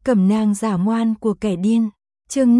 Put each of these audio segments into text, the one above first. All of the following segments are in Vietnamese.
Cẩm nang giả ngoan của kẻ điên. Chương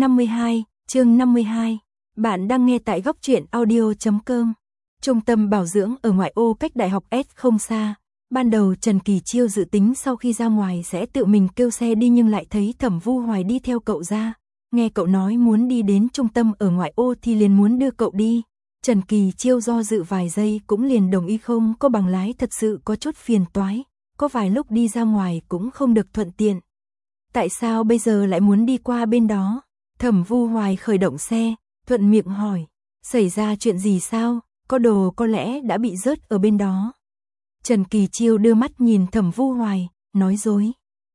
52. Bạn đang nghe tại góc truyện audio.com. Trung tâm bảo dưỡng ở ngoại ô cách đại học S không xa. Ban đầu Trần Kỳ Chiêu dự tính sau khi ra ngoài sẽ tự mình kêu xe đi, nhưng lại thấy Thẩm Vu Hoài đi theo cậu ra. Nghe cậu nói muốn đi đến trung tâm ở ngoại ô thì liền muốn đưa cậu đi. Trần Kỳ Chiêu do dự vài giây cũng liền đồng ý, không có bằng lái thật sự có chút phiền toái. Có vài lúc đi ra ngoài cũng không được thuận tiện. Tại sao bây giờ lại muốn đi qua bên đó? Thẩm Vu Hoài khởi động xe, thuận miệng hỏi. Xảy ra chuyện gì sao? Có đồ có lẽ đã bị rớt ở bên đó. Trần Kỳ Chiêu đưa mắt nhìn Thẩm Vu Hoài, nói dối.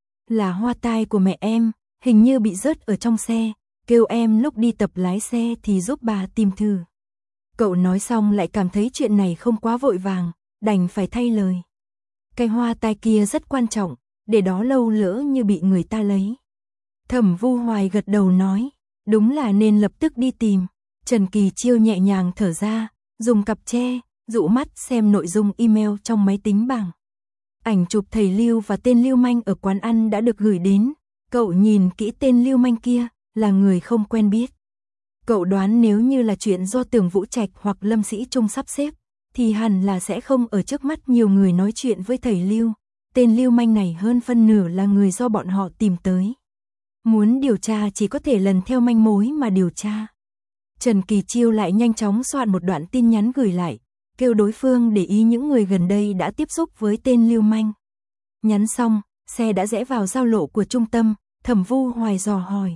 Là hoa tai của mẹ em, hình như bị rớt ở trong xe, kêu em lúc đi tập lái xe thì giúp bà tìm thử. Cậu nói xong lại cảm thấy chuyện này không quá vội vàng, đành phải thay lời. Cái hoa tai kia rất quan trọng, để đó lâu lỡ như bị người ta lấy. Thẩm Vu Hoài gật đầu nói, đúng là nên lập tức đi tìm. Trần Kỳ Chiêu nhẹ nhàng thở ra, dùng cặp che, dụ mắt xem nội dung email trong máy tính bảng. Ảnh chụp thầy Lưu và tên lưu manh ở quán ăn đã được gửi đến. Cậu nhìn kỹ tên lưu manh kia, là người không quen biết. Cậu đoán nếu như là chuyện do Tưởng Vũ Trạch hoặc Lâm Sĩ Trung sắp xếp, thì hẳn là sẽ không ở trước mắt nhiều người nói chuyện với thầy Lưu. Tên lưu manh này hơn phân nửa là người do bọn họ tìm tới. Muốn điều tra chỉ có thể lần theo manh mối mà điều tra. Trần Kỳ Chiêu lại nhanh chóng soạn một đoạn tin nhắn gửi lại, kêu đối phương để ý những người gần đây đã tiếp xúc với tên lưu manh. Nhắn xong, xe đã rẽ vào giao lộ của trung tâm. Thẩm Vu Hoài dò hỏi.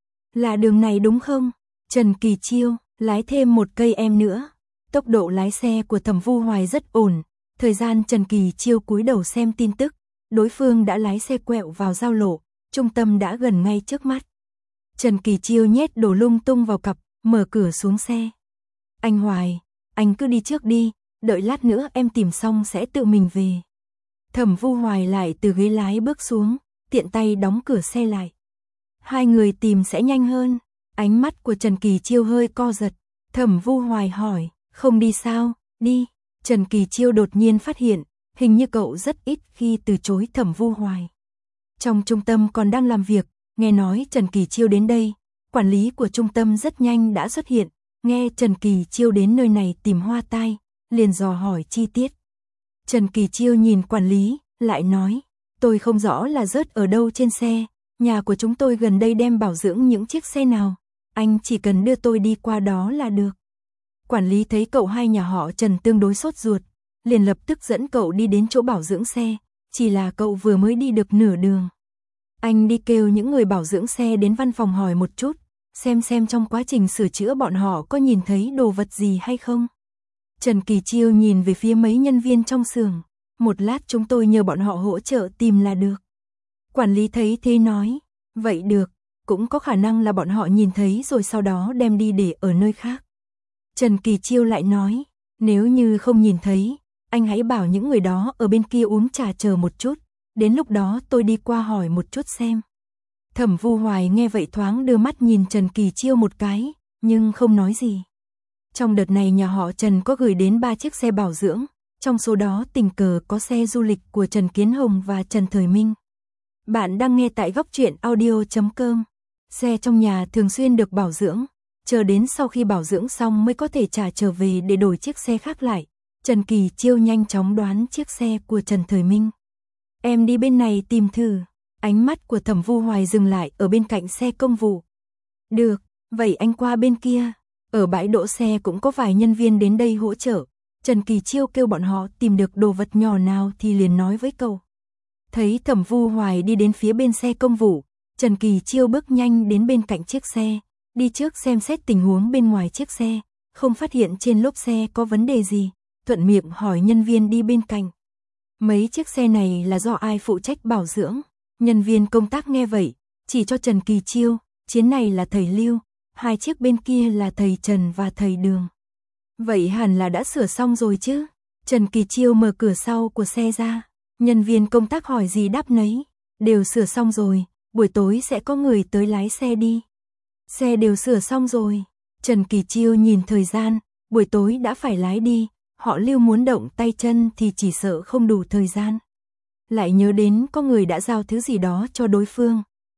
Là đường này đúng không? Trần Kỳ Chiêu, lái thêm một cây em nữa. Tốc độ lái xe của Thẩm Vu Hoài rất ổn. Thời gian Trần Kỳ Chiêu cúi đầu xem tin tức, đối phương đã lái xe quẹo vào giao lộ, trung tâm đã gần ngay trước mắt. Trần Kỳ Chiêu nhét đồ lung tung vào cặp, mở cửa xuống xe. Anh Hoài, anh cứ đi trước đi, đợi lát nữa em tìm xong sẽ tự mình về. Thẩm Vu Hoài lại từ ghế lái bước xuống, tiện tay đóng cửa xe lại. Hai người tìm sẽ nhanh hơn. Ánh mắt của Trần Kỳ Chiêu hơi co giật. Thẩm Vu Hoài hỏi, không đi sao? Đi. Trần Kỳ Chiêu đột nhiên phát hiện, hình như cậu rất ít khi từ chối Thẩm Vu Hoài. Trong trung tâm còn đang làm việc, nghe nói Trần Kỳ Chiêu đến đây, quản lý của trung tâm rất nhanh đã xuất hiện, nghe Trần Kỳ Chiêu đến nơi này tìm hoa tai, liền dò hỏi chi tiết. Trần Kỳ Chiêu nhìn quản lý, lại nói, tôi không rõ là rớt ở đâu trên xe, nhà của chúng tôi gần đây đem bảo dưỡng những chiếc xe nào, anh chỉ cần đưa tôi đi qua đó là được. Quản lý thấy cậu hai nhà họ Trần tương đối sốt ruột, liền lập tức dẫn cậu đi đến chỗ bảo dưỡng xe, chỉ là cậu vừa mới đi được nửa đường. Anh đi kêu những người bảo dưỡng xe đến văn phòng hỏi một chút, xem trong quá trình sửa chữa bọn họ có nhìn thấy đồ vật gì hay không. Trần Kỳ Chiêu nhìn về phía mấy nhân viên trong xưởng, một lát chúng tôi nhờ bọn họ hỗ trợ tìm là được. Quản lý thấy thế nói, vậy được, cũng có khả năng là bọn họ nhìn thấy rồi sau đó đem đi để ở nơi khác. Trần Kỳ Chiêu lại nói, nếu như không nhìn thấy, anh hãy bảo những người đó ở bên kia uống trà chờ một chút, đến lúc đó tôi đi qua hỏi một chút xem. Thẩm Vu Hoài nghe vậy thoáng đưa mắt nhìn Trần Kỳ Chiêu một cái, nhưng không nói gì. Trong đợt này nhà họ Trần có gửi đến 3 chiếc xe bảo dưỡng, trong số đó tình cờ có xe du lịch của Trần Kiến Hồng và Trần Thời Minh. Bạn đang nghe tại góc truyện audio.com. Xe trong nhà thường xuyên được bảo dưỡng, chờ đến sau khi bảo dưỡng xong mới có thể trả trở về để đổi chiếc xe khác lại. Trần Kỳ Chiêu nhanh chóng đoán chiếc xe của Trần Thời Minh. Em đi bên này tìm thử. Ánh mắt của Thẩm Vu Hoài dừng lại ở bên cạnh xe công vụ. Được, vậy anh qua bên kia. Ở bãi đỗ xe cũng có vài nhân viên đến đây hỗ trợ. Trần Kỳ Chiêu kêu bọn họ tìm được đồ vật nhỏ nào thì liền nói với cậu. Thấy Thẩm Vu Hoài đi đến phía bên xe công vụ, Trần Kỳ Chiêu bước nhanh đến bên cạnh chiếc xe, đi trước xem xét tình huống bên ngoài chiếc xe, không phát hiện trên lốp xe có vấn đề gì, thuận miệng hỏi nhân viên đi bên cạnh. Mấy chiếc xe này là do ai phụ trách bảo dưỡng? Nhân viên công tác nghe vậy, chỉ cho Trần Kỳ Chiêu, chiếc này là thầy Lưu, 2 chiếc bên kia là thầy Trần và thầy Đường. Vậy hẳn là đã sửa xong rồi chứ? Trần Kỳ Chiêu mở cửa sau của xe ra, nhân viên công tác hỏi gì đáp nấy, đều sửa xong rồi, buổi tối sẽ có người tới lái xe đi. Xe đều sửa xong rồi. Trần Kỳ Chiêu nhìn thời gian, buổi tối đã phải lái đi, họ Lưu muốn động tay chân thì chỉ sợ không đủ thời gian. Lại nhớ đến có người đã giao thứ gì đó cho đối phương,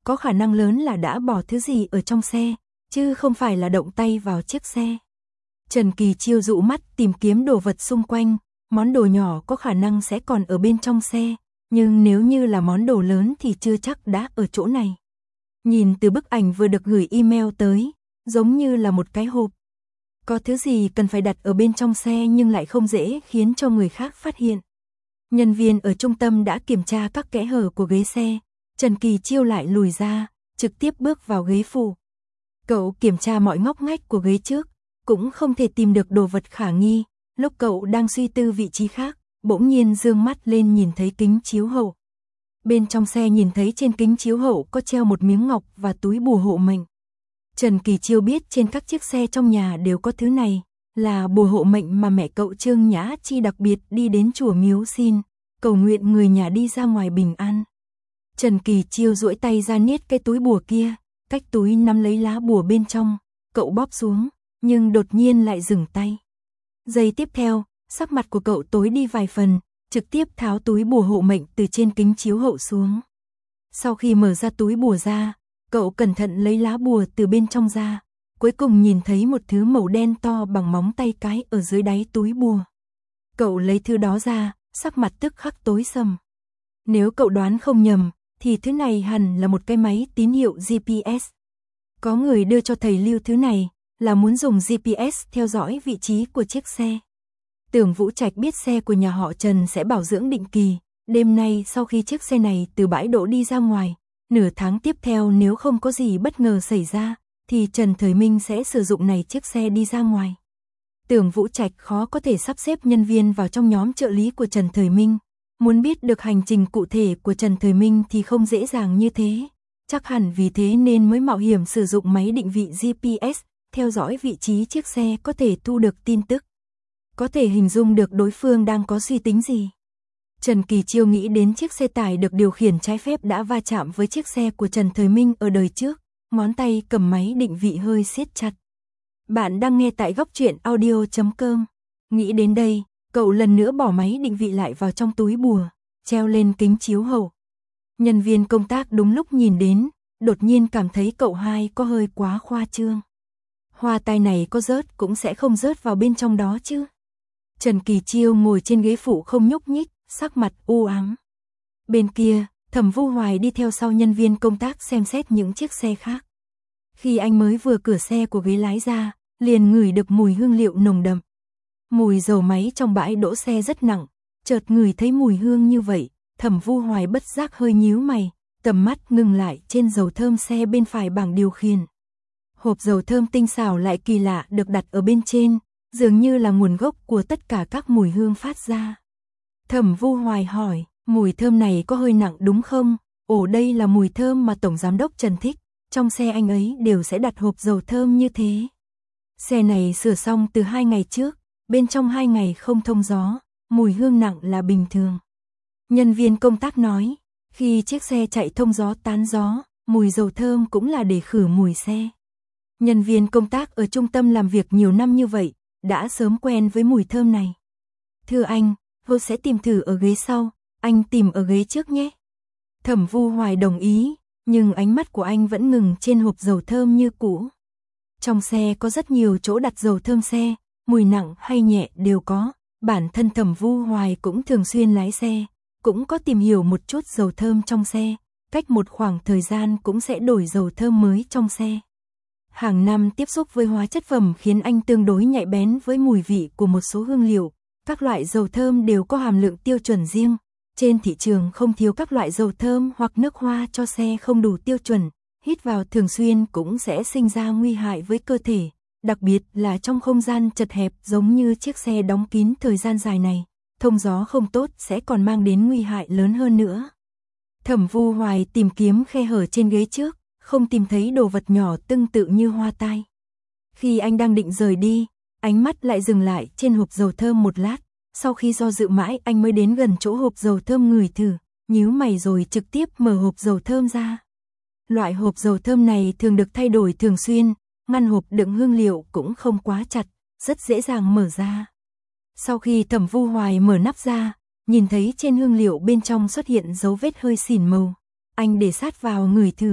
có khả năng lớn là đã bỏ thứ gì ở trong xe, chứ không phải là động tay vào chiếc xe. Trần Kỳ Chiêu dụ mắt tìm kiếm đồ vật xung quanh, món đồ nhỏ có khả năng sẽ còn ở bên trong xe, nhưng nếu như là món đồ lớn thì chưa chắc đã ở chỗ này. Nhìn từ bức ảnh vừa được gửi email tới, giống như là một cái hộp. Có thứ gì cần phải đặt ở bên trong xe nhưng lại không dễ khiến cho người khác phát hiện. Nhân viên ở trung tâm đã kiểm tra các kẽ hở của ghế xe, Trần Kỳ Chiêu lại lùi ra, trực tiếp bước vào ghế phụ. Cậu kiểm tra mọi ngóc ngách của ghế trước, cũng không thể tìm được đồ vật khả nghi. Lúc cậu đang suy tư vị trí khác, bỗng nhiên dương mắt lên nhìn thấy kính chiếu hậu. Bên trong xe nhìn thấy trên kính chiếu hậu có treo một miếng ngọc và túi bùa hộ mệnh. Trần Kỳ Chiêu biết trên các chiếc xe trong nhà đều có thứ này, là bùa hộ mệnh mà mẹ cậu Trương Nhã Chi đặc biệt đi đến chùa miếu xin, cầu nguyện người nhà đi ra ngoài bình an. Trần Kỳ Chiêu duỗi tay ra niết cái túi bùa kia, cách túi nắm lấy lá bùa bên trong, cậu bóp xuống, nhưng đột nhiên lại dừng tay. Giây tiếp theo, sắc mặt của cậu tối đi vài phần, trực tiếp tháo túi bùa hộ mệnh từ trên kính chiếu hậu xuống. Sau khi mở ra túi bùa ra, cậu cẩn thận lấy lá bùa từ bên trong ra, cuối cùng nhìn thấy một thứ màu đen to bằng móng tay cái ở dưới đáy túi bùa. Cậu lấy thứ đó ra, sắc mặt tức khắc tối sầm. Nếu cậu đoán không nhầm, thì thứ này hẳn là một cái máy tín hiệu GPS. Có người đưa cho thầy Lưu thứ này, là muốn dùng GPS theo dõi vị trí của chiếc xe. Tưởng Vũ Trạch biết xe của nhà họ Trần sẽ bảo dưỡng định kỳ, đêm nay sau khi chiếc xe này từ bãi đỗ đi ra ngoài, nửa tháng tiếp theo nếu không có gì bất ngờ xảy ra, thì Trần Thời Minh sẽ sử dụng này chiếc xe đi ra ngoài. Tưởng Vũ Trạch khó có thể sắp xếp nhân viên vào trong nhóm trợ lý của Trần Thời Minh. Muốn biết được hành trình cụ thể của Trần Thời Minh thì không dễ dàng như thế. Chắc hẳn vì thế nên mới mạo hiểm sử dụng máy định vị GPS, theo dõi vị trí chiếc xe có thể thu được tin tức. Có thể hình dung được đối phương đang có suy tính gì. Trần Kỳ Chiêu nghĩ đến chiếc xe tải được điều khiển trái phép đã va chạm với chiếc xe của Trần Thời Minh ở đời trước, ngón tay cầm máy định vị hơi siết chặt. Bạn đang nghe tại góc truyện audio.com. Nghĩ đến đây, cậu lần nữa bỏ máy định vị lại vào trong túi bùa, treo lên kính chiếu hậu. Nhân viên công tác đúng lúc nhìn đến, đột nhiên cảm thấy cậu hai có hơi quá khoa trương. Hoa tai này có rớt cũng sẽ không rớt vào bên trong đó chứ. Trần Kỳ Chiêu ngồi trên ghế phụ không nhúc nhích, sắc mặt u ám. Bên kia, Thẩm Vu Hoài đi theo sau nhân viên công tác xem xét những chiếc xe khác. Khi anh mới vừa cửa xe của ghế lái ra, liền ngửi được mùi hương liệu nồng đậm. Mùi dầu máy trong bãi đỗ xe rất nặng, chợt ngửi thấy mùi hương như vậy, Thẩm Vu Hoài bất giác hơi nhíu mày, tầm mắt ngừng lại trên dầu thơm xe bên phải bảng điều khiển. Hộp dầu thơm tinh xảo lại kỳ lạ được đặt ở bên trên, dường như là nguồn gốc của tất cả các mùi hương phát ra. Thẩm Vu Hoài hỏi, mùi thơm này có hơi nặng đúng không? Ồ, đây là mùi thơm mà Tổng Giám đốc Trần thích, trong xe anh ấy đều sẽ đặt hộp dầu thơm như thế. Xe này sửa xong từ 2 ngày trước, bên trong 2 ngày không thông gió, mùi hương nặng là bình thường. Nhân viên công tác nói, khi chiếc xe chạy thông gió tán gió, mùi dầu thơm cũng là để khử mùi xe. Nhân viên công tác ở trung tâm làm việc nhiều năm như vậy, đã sớm quen với mùi thơm này. Thưa anh, tôi sẽ tìm thử ở ghế sau, anh tìm ở ghế trước nhé. Thẩm Vu Hoài đồng ý, nhưng ánh mắt của anh vẫn ngừng trên hộp dầu thơm như cũ. Trong xe có rất nhiều chỗ đặt dầu thơm xe, mùi nặng hay nhẹ đều có. Bản thân Thẩm Vu Hoài cũng thường xuyên lái xe, cũng có tìm hiểu một chút dầu thơm trong xe, cách một khoảng thời gian cũng sẽ đổi dầu thơm mới trong xe. Hàng năm tiếp xúc với hóa chất phẩm khiến anh tương đối nhạy bén với mùi vị của một số hương liệu. Các loại dầu thơm đều có hàm lượng tiêu chuẩn riêng. Trên thị trường không thiếu các loại dầu thơm hoặc nước hoa cho xe không đủ tiêu chuẩn. Hít vào thường xuyên cũng sẽ sinh ra nguy hại với cơ thể. Đặc biệt là trong không gian chật hẹp giống như chiếc xe đóng kín thời gian dài này. Thông gió không tốt sẽ còn mang đến nguy hại lớn hơn nữa. Thẩm Vu Hoài tìm kiếm khe hở trên ghế trước, không tìm thấy đồ vật nhỏ tương tự như hoa tai. Khi anh đang định rời đi, ánh mắt lại dừng lại trên hộp dầu thơm một lát. Sau khi do dự mãi anh mới đến gần chỗ hộp dầu thơm ngửi thử, nhíu mày rồi trực tiếp mở hộp dầu thơm ra. Loại hộp dầu thơm này thường được thay đổi thường xuyên, ngăn hộp đựng hương liệu cũng không quá chặt, rất dễ dàng mở ra. Sau khi Thẩm Vu Hoài mở nắp ra, nhìn thấy trên hương liệu bên trong xuất hiện dấu vết hơi xỉn màu. Anh để sát vào ngửi thử,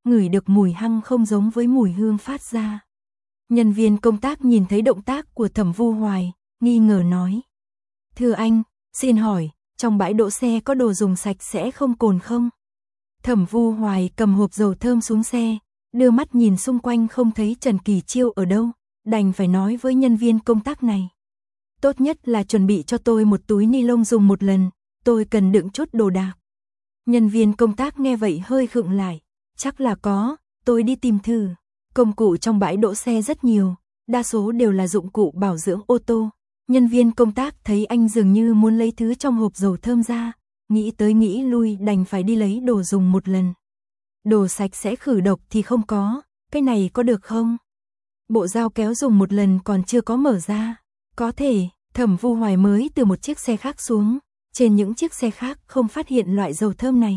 ngửi được mùi hăng không giống với mùi hương phát ra. Nhân viên công tác nhìn thấy động tác của Thẩm Vu Hoài, nghi ngờ nói. Thưa anh, xin hỏi, trong bãi đỗ xe có đồ dùng sạch sẽ không cồn không? Thẩm Vu Hoài cầm hộp dầu thơm xuống xe, đưa mắt nhìn xung quanh không thấy Trần Kỳ Chiêu ở đâu, đành phải nói với nhân viên công tác này. Tốt nhất là chuẩn bị cho tôi một túi ni lông dùng một lần, tôi cần đựng chút đồ đạc. Nhân viên công tác nghe vậy hơi khựng lại, chắc là có, tôi đi tìm thử. Công cụ trong bãi đỗ xe rất nhiều, đa số đều là dụng cụ bảo dưỡng ô tô. Nhân viên công tác thấy anh dường như muốn lấy thứ trong hộp dầu thơm ra, nghĩ tới nghĩ lui đành phải đi lấy đồ dùng một lần. Đồ sạch sẽ khử độc thì không có, cái này có được không? Bộ dao kéo dùng một lần còn chưa có mở ra. Có thể, Thẩm Vu Hoài mới từ một chiếc xe khác xuống, trên những chiếc xe khác không phát hiện loại dầu thơm này.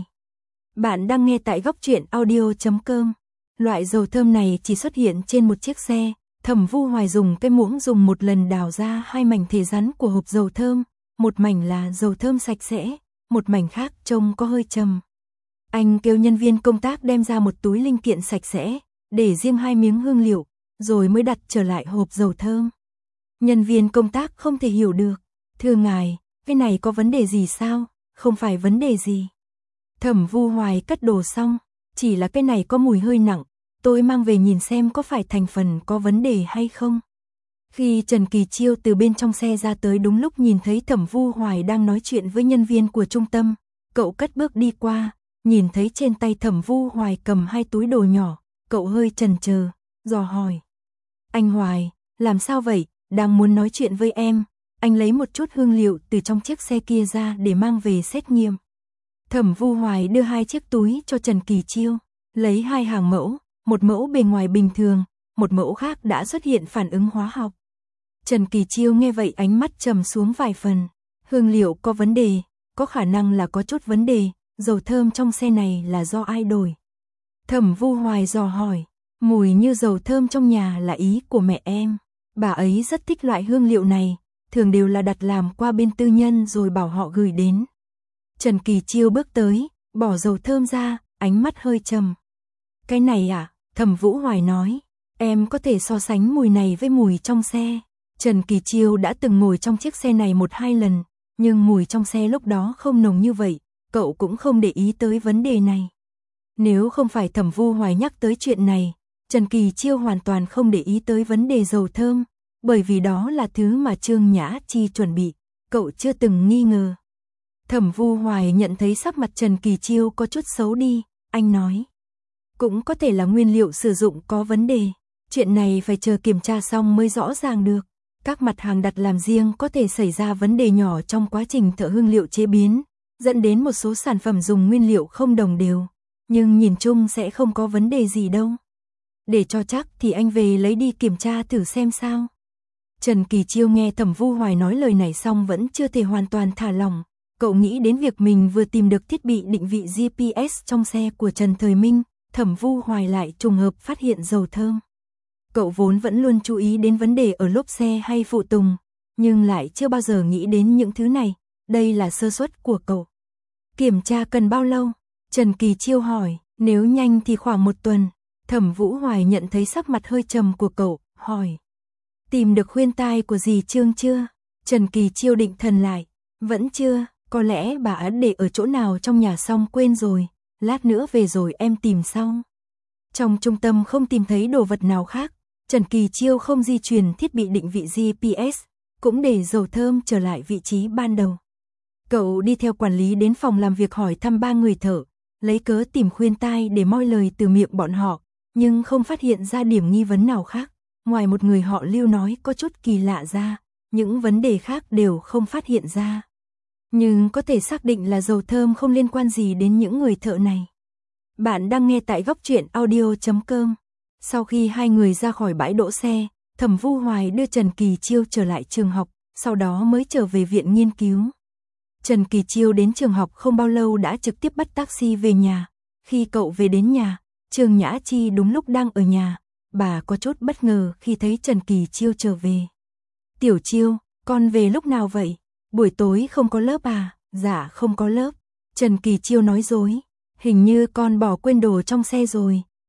Bạn đang nghe tại Góc Truyện Audio.com. Loại dầu thơm này chỉ xuất hiện trên một chiếc xe. Thẩm Vu Hoài dùng cái muỗng dùng một lần đào ra 2 mảnh thể rắn của hộp dầu thơm, một mảnh là dầu thơm sạch sẽ, một mảnh khác trông có hơi trầm. Anh kêu nhân viên công tác đem ra một túi linh kiện sạch sẽ, để riêng 2 miếng hương liệu, rồi mới đặt trở lại hộp dầu thơm. Nhân viên công tác không thể hiểu được. Thưa ngài, cái này có vấn đề gì sao? Không phải vấn đề gì. Thẩm Vu Hoài cất đồ xong, chỉ là cái này có mùi hơi nặng, tôi mang về nhìn xem có phải thành phần có vấn đề hay không. Khi Trần Kỳ Chiêu từ bên trong xe ra tới đúng lúc nhìn thấy Thẩm Vu Hoài đang nói chuyện với nhân viên của trung tâm, cậu cất bước đi qua, nhìn thấy trên tay Thẩm Vu Hoài cầm 2 túi đồ nhỏ, cậu hơi chần chờ, dò hỏi. Anh Hoài, làm sao vậy? Đang muốn nói chuyện với em. Anh lấy một chút hương liệu từ trong chiếc xe kia ra để mang về xét nghiệm. Thẩm Vu Hoài đưa 2 chiếc túi cho Trần Kỳ Chiêu, lấy 2 hàng mẫu, một mẫu bề ngoài bình thường, một mẫu khác đã xuất hiện phản ứng hóa học. Trần Kỳ Chiêu nghe vậy ánh mắt trầm xuống vài phần. Hương liệu có vấn đề, có khả năng là có chút vấn đề, dầu thơm trong xe này là do ai đổi? Thẩm Vu Hoài dò hỏi, mùi như dầu thơm trong nhà là ý của mẹ em. Bà ấy rất thích loại hương liệu này, thường đều là đặt làm qua bên tư nhân rồi bảo họ gửi đến. Trần Kỳ Chiêu bước tới, bỏ dầu thơm ra, ánh mắt hơi trầm. Cái này à? Thẩm Vũ Hoài nói, em có thể so sánh mùi này với mùi trong xe. Trần Kỳ Chiêu đã từng ngồi trong chiếc xe này 1-2 lần, nhưng mùi trong xe lúc đó không nồng như vậy, cậu cũng không để ý tới vấn đề này. Nếu không phải Thẩm Vu Hoài nhắc tới chuyện này, Trần Kỳ Chiêu hoàn toàn không để ý tới vấn đề dầu thơm, bởi vì đó là thứ mà Trương Nhã Chi chuẩn bị, cậu chưa từng nghi ngờ. Thẩm Vu Hoài nhận thấy sắc mặt Trần Kỳ Chiêu có chút xấu đi, anh nói. Cũng có thể là nguyên liệu sử dụng có vấn đề, chuyện này phải chờ kiểm tra xong mới rõ ràng được. Các mặt hàng đặt làm riêng có thể xảy ra vấn đề nhỏ trong quá trình thợ hương liệu chế biến, dẫn đến một số sản phẩm dùng nguyên liệu không đồng đều, nhưng nhìn chung sẽ không có vấn đề gì đâu. Để cho chắc thì anh về lấy đi kiểm tra thử xem sao. Trần Kỳ Chiêu nghe Thẩm Vu Hoài nói lời này xong vẫn chưa thể hoàn toàn thả lỏng. Cậu nghĩ đến việc mình vừa tìm được thiết bị định vị GPS trong xe của Trần Thời Minh, Thẩm Vu Hoài lại trùng hợp phát hiện dầu thơm. Cậu vốn vẫn luôn chú ý đến vấn đề ở lốp xe hay phụ tùng, nhưng lại chưa bao giờ nghĩ đến những thứ này, đây là sơ suất của cậu. Kiểm tra cần bao lâu? Trần Kỳ Chiêu hỏi, nếu nhanh thì khoảng 1 tuần. Thẩm Vũ Hoài nhận thấy sắc mặt hơi trầm của cậu, hỏi. Tìm được khuyên tai của dì Trương chưa? Trần Kỳ Chiêu định thần lại, vẫn chưa, có lẽ bà ấy để ở chỗ nào trong nhà xong quên rồi, lát nữa về rồi em tìm sau. Trong trung tâm không tìm thấy đồ vật nào khác, Trần Kỳ Chiêu không di chuyển thiết bị định vị GPS, cũng để dầu thơm trở lại vị trí ban đầu. Cậu đi theo quản lý đến phòng làm việc hỏi thăm 3 người thợ, lấy cớ tìm khuyên tai để moi lời từ miệng bọn họ, nhưng không phát hiện ra điểm nghi vấn nào khác. Ngoài một người họ Lưu nói có chút kỳ lạ ra, những vấn đề khác đều không phát hiện ra. Nhưng có thể xác định là dầu thơm không liên quan gì đến những người thợ này. Bạn đang nghe tại Góc Truyện Audio.com. Sau khi 2 người ra khỏi bãi đỗ xe, Thẩm Vu Hoài đưa Trần Kỳ Chiêu trở lại trường học, sau đó mới trở về viện nghiên cứu. Trần Kỳ Chiêu đến trường học không bao lâu đã trực tiếp bắt taxi về nhà. Khi cậu về đến nhà, Trương Nhã Chi đúng lúc đang ở nhà. Bà có chút bất ngờ khi thấy Trần Kỳ Chiêu trở về. Tiểu Chiêu, con về lúc nào vậy? Buổi tối không có lớp à? Dạ không có lớp. Trần Kỳ Chiêu nói dối. Hình như con bỏ quên đồ trong xe rồi.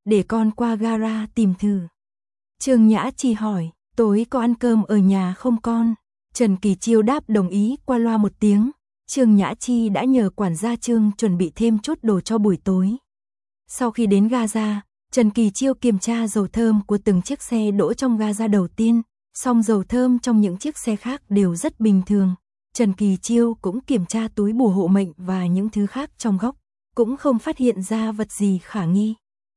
để con qua gara tìm thử. Trương Nhã Chi hỏi, tối có ăn cơm ở nhà không con? Trần Kỳ Chiêu đáp đồng ý qua loa một tiếng. Trương Nhã Chi đã nhờ quản gia Trương chuẩn bị thêm chút đồ cho buổi tối. Sau khi đến Gaza, Trần Kỳ Chiêu kiểm tra dầu thơm của từng chiếc xe đỗ trong Gaza đầu tiên, song dầu thơm trong những chiếc xe khác đều rất bình thường. Trần Kỳ Chiêu cũng kiểm tra túi bùa hộ mệnh và những thứ khác trong góc, cũng không phát hiện ra vật gì khả nghi.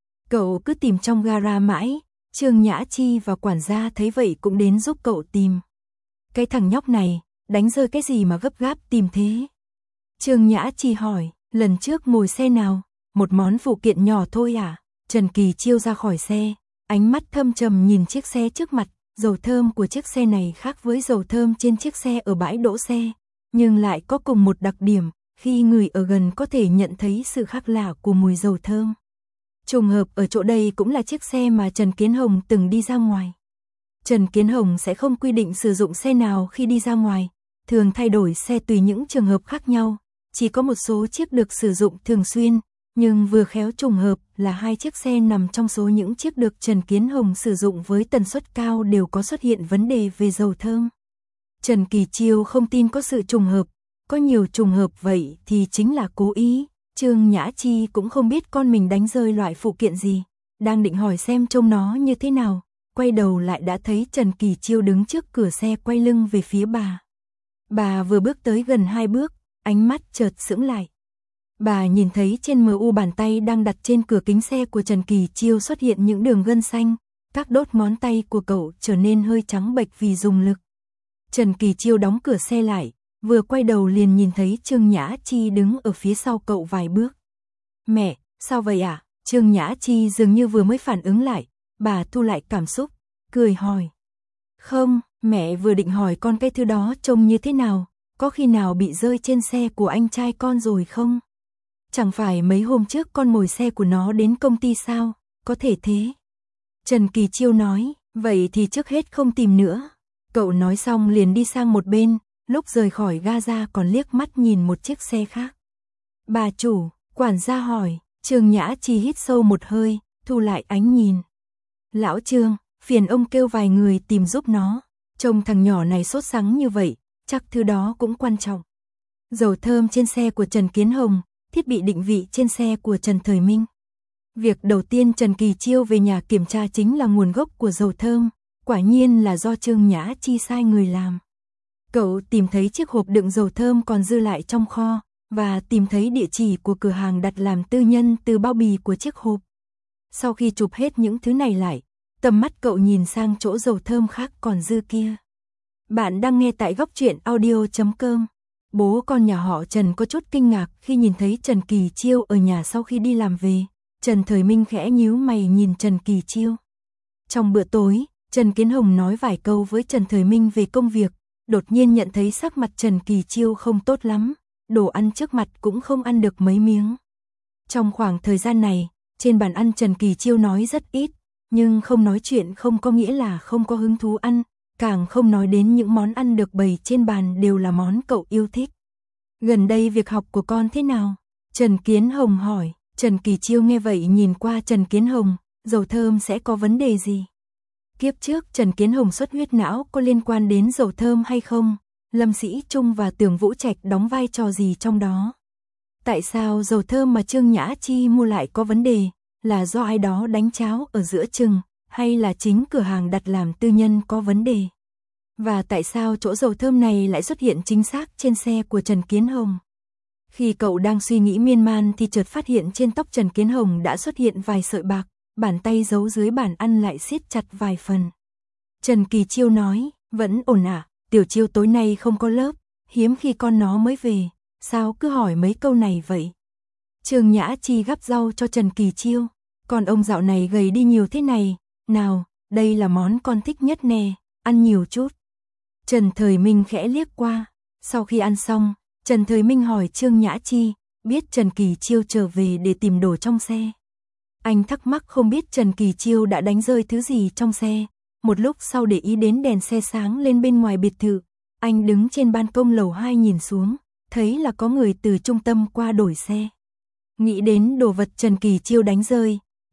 Cậu cứ tìm trong gara mãi, Trương Nhã Chi và quản gia thấy vậy cũng đến giúp cậu tìm. Cái thằng nhóc này, đánh rơi cái gì mà gấp gáp tìm thế? Trương Nhã Chi hỏi, lần trước ngồi xe nào? Một món phụ kiện nhỏ thôi à? Trần Kỳ Chiêu ra khỏi xe, ánh mắt thâm trầm nhìn chiếc xe trước mặt. Dầu thơm của chiếc xe này khác với dầu thơm trên chiếc xe ở bãi đỗ xe, nhưng lại có cùng một đặc điểm, khi người ở gần có thể nhận thấy sự khác lạ của mùi dầu thơm. Trùng hợp ở chỗ đây cũng là chiếc xe mà Trần Kiến Hồng từng đi ra ngoài. Trần Kiến Hồng sẽ không quy định sử dụng xe nào khi đi ra ngoài, thường thay đổi xe tùy những trường hợp khác nhau, chỉ có một số chiếc được sử dụng thường xuyên, nhưng vừa khéo trùng hợp là hai chiếc xe nằm trong số những chiếc được Trần Kiến Hồng sử dụng với tần suất cao đều có xuất hiện vấn đề về dầu thơm. Trần Kỳ Chiêu không tin có sự trùng hợp, có nhiều trùng hợp vậy thì chính là cố ý. Trương Nhã Chi cũng không biết con mình đánh rơi loại phụ kiện gì, đang định hỏi xem trông nó như thế nào, quay đầu lại đã thấy Trần Kỳ Chiêu đứng trước cửa xe quay lưng về phía bà. Bà vừa bước tới gần 2 bước, ánh mắt chợt sững lại. Bà nhìn thấy trên mu bàn tay đang đặt trên cửa kính xe của Trần Kỳ Chiêu xuất hiện những đường gân xanh, các đốt ngón tay của cậu trở nên hơi trắng bệch vì dùng lực. Trần Kỳ Chiêu đóng cửa xe lại, vừa quay đầu liền nhìn thấy Trương Nhã Chi đứng ở phía sau cậu vài bước. Mẹ, sao vậy ạ? Trương Nhã Chi dường như vừa mới phản ứng lại, bà thu lại cảm xúc, cười hỏi. Không, mẹ vừa định hỏi con cái thứ đó trông như thế nào, có khi nào bị rơi trên xe của anh trai con rồi không? Chẳng phải mấy hôm trước con ngồi xe của nó đến công ty sao, có thể thế. Trần Kỳ Chiêu nói, vậy thì trước hết không tìm nữa. Cậu nói xong liền đi sang một bên, lúc rời khỏi Gaza còn liếc mắt nhìn một chiếc xe khác. Bà chủ, quản gia hỏi, Trương Nhã Chi hít sâu một hơi, thu lại ánh nhìn. Lão Trương, phiền ông kêu vài người tìm giúp nó, trông thằng nhỏ này sốt sắng như vậy, chắc thứ đó cũng quan trọng. Dầu thơm trên xe của Trần Kiến Hồng, thiết bị định vị trên xe của Trần Thời Minh. Việc đầu tiên Trần Kỳ Chiêu về nhà kiểm tra chính là nguồn gốc của dầu thơm, quả nhiên là do Trương Nhã Chi sai người làm. Cậu tìm thấy chiếc hộp đựng dầu thơm còn dư lại trong kho, và tìm thấy địa chỉ của cửa hàng đặt làm tư nhân từ bao bì của chiếc hộp. Sau khi chụp hết những thứ này lại, tầm mắt cậu nhìn sang chỗ dầu thơm khác còn dư kia. Bạn đang nghe tại góc truyện audio.com. Bố con nhà họ Trần có chút kinh ngạc khi nhìn thấy Trần Kỳ Chiêu ở nhà sau khi đi làm về. Trần Thời Minh khẽ nhíu mày nhìn Trần Kỳ Chiêu. Trong bữa tối, Trần Kiến Hồng nói vài câu với Trần Thời Minh về công việc, đột nhiên nhận thấy sắc mặt Trần Kỳ Chiêu không tốt lắm, đồ ăn trước mặt cũng không ăn được mấy miếng. Trong khoảng thời gian này, trên bàn ăn Trần Kỳ Chiêu nói rất ít, nhưng không nói chuyện không có nghĩa là không có hứng thú ăn, càng không nói đến những món ăn được bày trên bàn đều là món cậu yêu thích. Gần đây việc học của con thế nào? Trần Kiến Hồng hỏi. Trần Kỳ Chiêu nghe vậy nhìn qua Trần Kiến Hồng, dầu thơm sẽ có vấn đề gì? Kiếp trước Trần Kiến Hồng xuất huyết não có liên quan đến dầu thơm hay không? Lâm Sĩ Trung và Tưởng Vũ Trạch đóng vai trò gì trong đó? Tại sao dầu thơm mà Trương Nhã Chi mua lại có vấn đề? Là do ai đó đánh cháo ở giữa chừng, hay là chính cửa hàng đặt làm tư nhân có vấn đề? Và tại sao chỗ dầu thơm này lại xuất hiện chính xác trên xe của Trần Kiến Hồng? Khi cậu đang suy nghĩ miên man thì chợt phát hiện trên tóc Trần Kiến Hồng đã xuất hiện vài sợi bạc, bàn tay giấu dưới bàn ăn lại siết chặt vài phần. Trần Kỳ Chiêu nói, vẫn ổn à, Tiểu Chiêu tối nay không có lớp, hiếm khi con nó mới về, sao cứ hỏi mấy câu này vậy? Trương Nhã Chi gắp rau cho Trần Kỳ Chiêu, còn ông dạo này gầy đi nhiều thế này, nào, đây là món con thích nhất nè, ăn nhiều chút. Trần Thời Minh khẽ liếc qua, sau khi ăn xong, Trần Thời Minh hỏi Trương Nhã Chi, biết Trần Kỳ Chiêu trở về để tìm đồ trong xe. Anh thắc mắc không biết Trần Kỳ Chiêu đã đánh rơi thứ gì trong xe. Một lúc sau để ý đến đèn xe sáng lên bên ngoài biệt thự, anh đứng trên ban công lầu 2 nhìn xuống, thấy là có người từ trung tâm qua đổi xe. Nghĩ đến đồ vật Trần Kỳ Chiêu đánh rơi,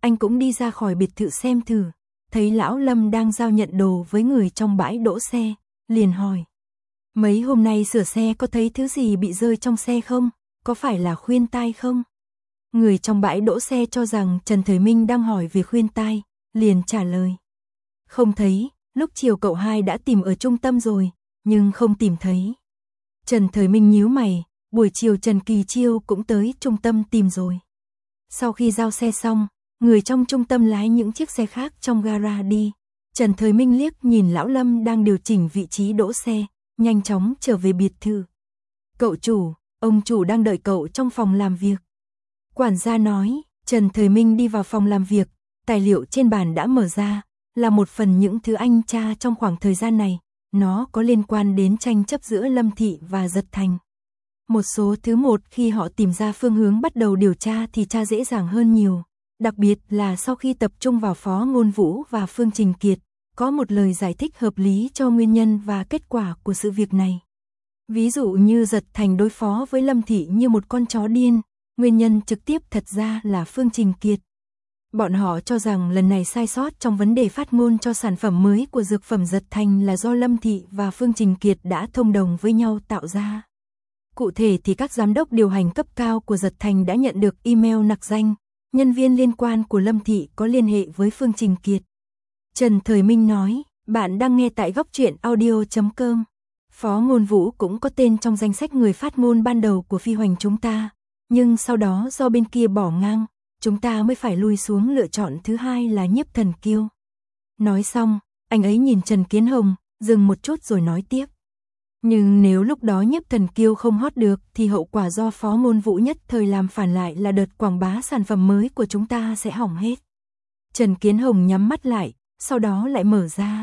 anh cũng đi ra khỏi biệt thự xem thử, thấy lão Lâm đang giao nhận đồ với người trong bãi đỗ xe, liền hỏi. Mấy hôm nay sửa xe có thấy thứ gì bị rơi trong xe không? Có phải là khuyên tai không? Người trong bãi đỗ xe cho rằng Trần Thời Minh đang hỏi về khuyên tai, liền trả lời. Không thấy, lúc chiều cậu hai đã tìm ở trung tâm rồi, nhưng không tìm thấy. Trần Thời Minh nhíu mày, buổi chiều Trần Kỳ Chiêu cũng tới trung tâm tìm rồi. Sau khi giao xe xong, người trong trung tâm lái những chiếc xe khác trong gara đi. Trần Thời Minh liếc nhìn lão Lâm đang điều chỉnh vị trí đỗ xe, nhanh chóng trở về biệt thự. Cậu chủ, ông chủ đang đợi cậu trong phòng làm việc. Quản gia nói. Trần Thời Minh đi vào phòng làm việc, tài liệu trên bàn đã mở ra, là một phần những thứ anh tra trong khoảng thời gian này, nó có liên quan đến tranh chấp giữa Lâm Thị và Dật Thành. Một số thứ một khi họ tìm ra phương hướng bắt đầu điều tra thì tra dễ dàng hơn nhiều, đặc biệt là sau khi tập trung vào Phó Ngôn Vũ và Phương Trình Kiệt, có một lời giải thích hợp lý cho nguyên nhân và kết quả của sự việc này. Ví dụ như Dật Thành đối phó với Lâm Thị như một con chó điên, nguyên nhân trực tiếp thật ra là Phương Trình Kiệt. Bọn họ cho rằng lần này sai sót trong vấn đề phát ngôn cho sản phẩm mới của dược phẩm Dật Thành là do Lâm Thị và Phương Trình Kiệt đã thông đồng với nhau tạo ra. Cụ thể thì các giám đốc điều hành cấp cao của Dật Thành đã nhận được email nặc danh, nhân viên liên quan của Lâm Thị có liên hệ với Phương Trình Kiệt. Trần Thời Minh nói, bạn đang nghe tại góc truyện audio.com. Phó Ngôn Vũ cũng có tên trong danh sách người phát ngôn ban đầu của Phi Hoành chúng ta, nhưng sau đó do bên kia bỏ ngang, chúng ta mới phải lui xuống lựa chọn thứ hai là Nhiếp Thần Kiêu. Nói xong, anh ấy nhìn Trần Kiến Hồng, dừng một chút rồi nói tiếp. Nhưng nếu lúc đó Nhiếp Thần Kiêu không hot được thì hậu quả do Phó Ngôn Vũ nhất thời làm phản lại là đợt quảng bá sản phẩm mới của chúng ta sẽ hỏng hết. Trần Kiến Hồng nhắm mắt lại, sau đó lại mở ra.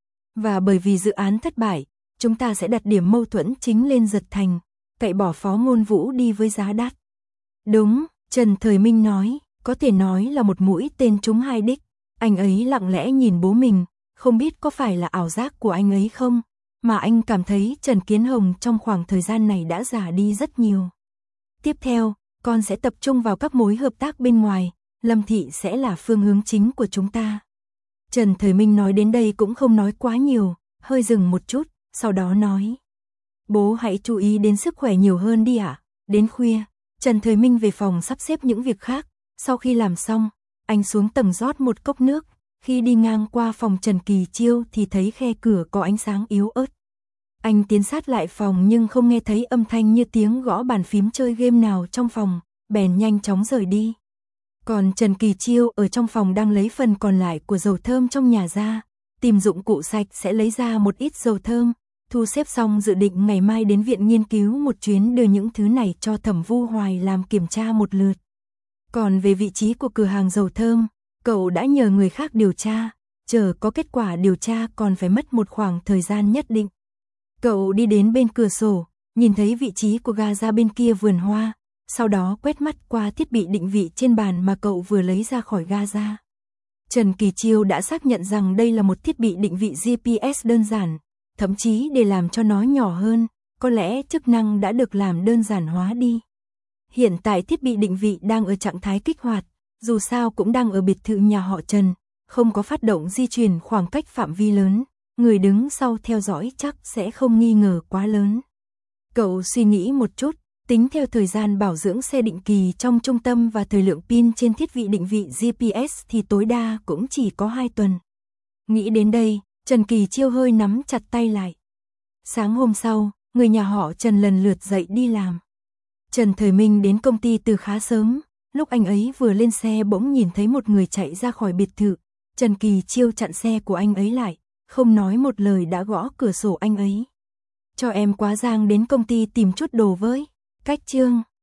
Và bởi vì dự án thất bại, chúng ta sẽ đặt điểm mâu thuẫn chính lên Dật Thành, cậy bỏ Phó Ngôn Vũ đi với giá đắt. Đúng, Trần Thời Minh nói, có thể nói là một mũi tên trúng hai đích. Anh ấy lặng lẽ nhìn bố mình, không biết có phải là ảo giác của anh ấy không, mà anh cảm thấy Trần Kiến Hồng trong khoảng thời gian này đã già đi rất nhiều. Tiếp theo, con sẽ tập trung vào các mối hợp tác bên ngoài, Lâm Thị sẽ là phương hướng chính của chúng ta. Trần Thời Minh nói đến đây cũng không nói quá nhiều, hơi dừng một chút, sau đó nói. Bố hãy chú ý đến sức khỏe nhiều hơn đi ạ. Đến khuya, Trần Thời Minh về phòng sắp xếp những việc khác, sau khi làm xong, anh xuống tầng rót một cốc nước, khi đi ngang qua phòng Trần Kỳ Chiêu thì thấy khe cửa có ánh sáng yếu ớt. Anh tiến sát lại phòng nhưng không nghe thấy âm thanh như tiếng gõ bàn phím chơi game nào trong phòng, bèn nhanh chóng rời đi. Còn Trần Kỳ Chiêu ở trong phòng đang lấy phần còn lại của dầu thơm trong nhà ra, tìm dụng cụ sạch sẽ lấy ra một ít dầu thơm, thu xếp xong dự định ngày mai đến viện nghiên cứu một chuyến đưa những thứ này cho Thẩm Vu Hoài làm kiểm tra một lượt. Còn về vị trí của cửa hàng dầu thơm, cậu đã nhờ người khác điều tra, chờ có kết quả điều tra còn phải mất một khoảng thời gian nhất định. Cậu đi đến bên cửa sổ, nhìn thấy vị trí của ga ra bên kia vườn hoa, sau đó quét mắt qua thiết bị định vị trên bàn mà cậu vừa lấy ra khỏi ga ra. Trần Kỳ Chiêu đã xác nhận rằng đây là một thiết bị định vị GPS đơn giản, thậm chí để làm cho nó nhỏ hơn, có lẽ chức năng đã được làm đơn giản hóa đi. Hiện tại thiết bị định vị đang ở trạng thái kích hoạt, dù sao cũng đang ở biệt thự nhà họ Trần, không có phát động di chuyển khoảng cách phạm vi lớn, người đứng sau theo dõi chắc sẽ không nghi ngờ quá lớn. Cậu suy nghĩ một chút, tính theo thời gian bảo dưỡng xe định kỳ trong trung tâm và thời lượng pin trên thiết bị định vị GPS thì tối đa cũng chỉ có 2 tuần. Nghĩ đến đây, Trần Kỳ Chiêu hơi nắm chặt tay lại. Sáng hôm sau, người nhà họ Trần lần lượt dậy đi làm. Trần Thời Minh đến công ty từ khá sớm, lúc anh ấy vừa lên xe bỗng nhìn thấy một người chạy ra khỏi biệt thự. Trần Kỳ Chiêu chặn xe của anh ấy lại, không nói một lời đã gõ cửa sổ anh ấy. Cho em Quá Giang đến công ty tìm chút đồ với. Cách chương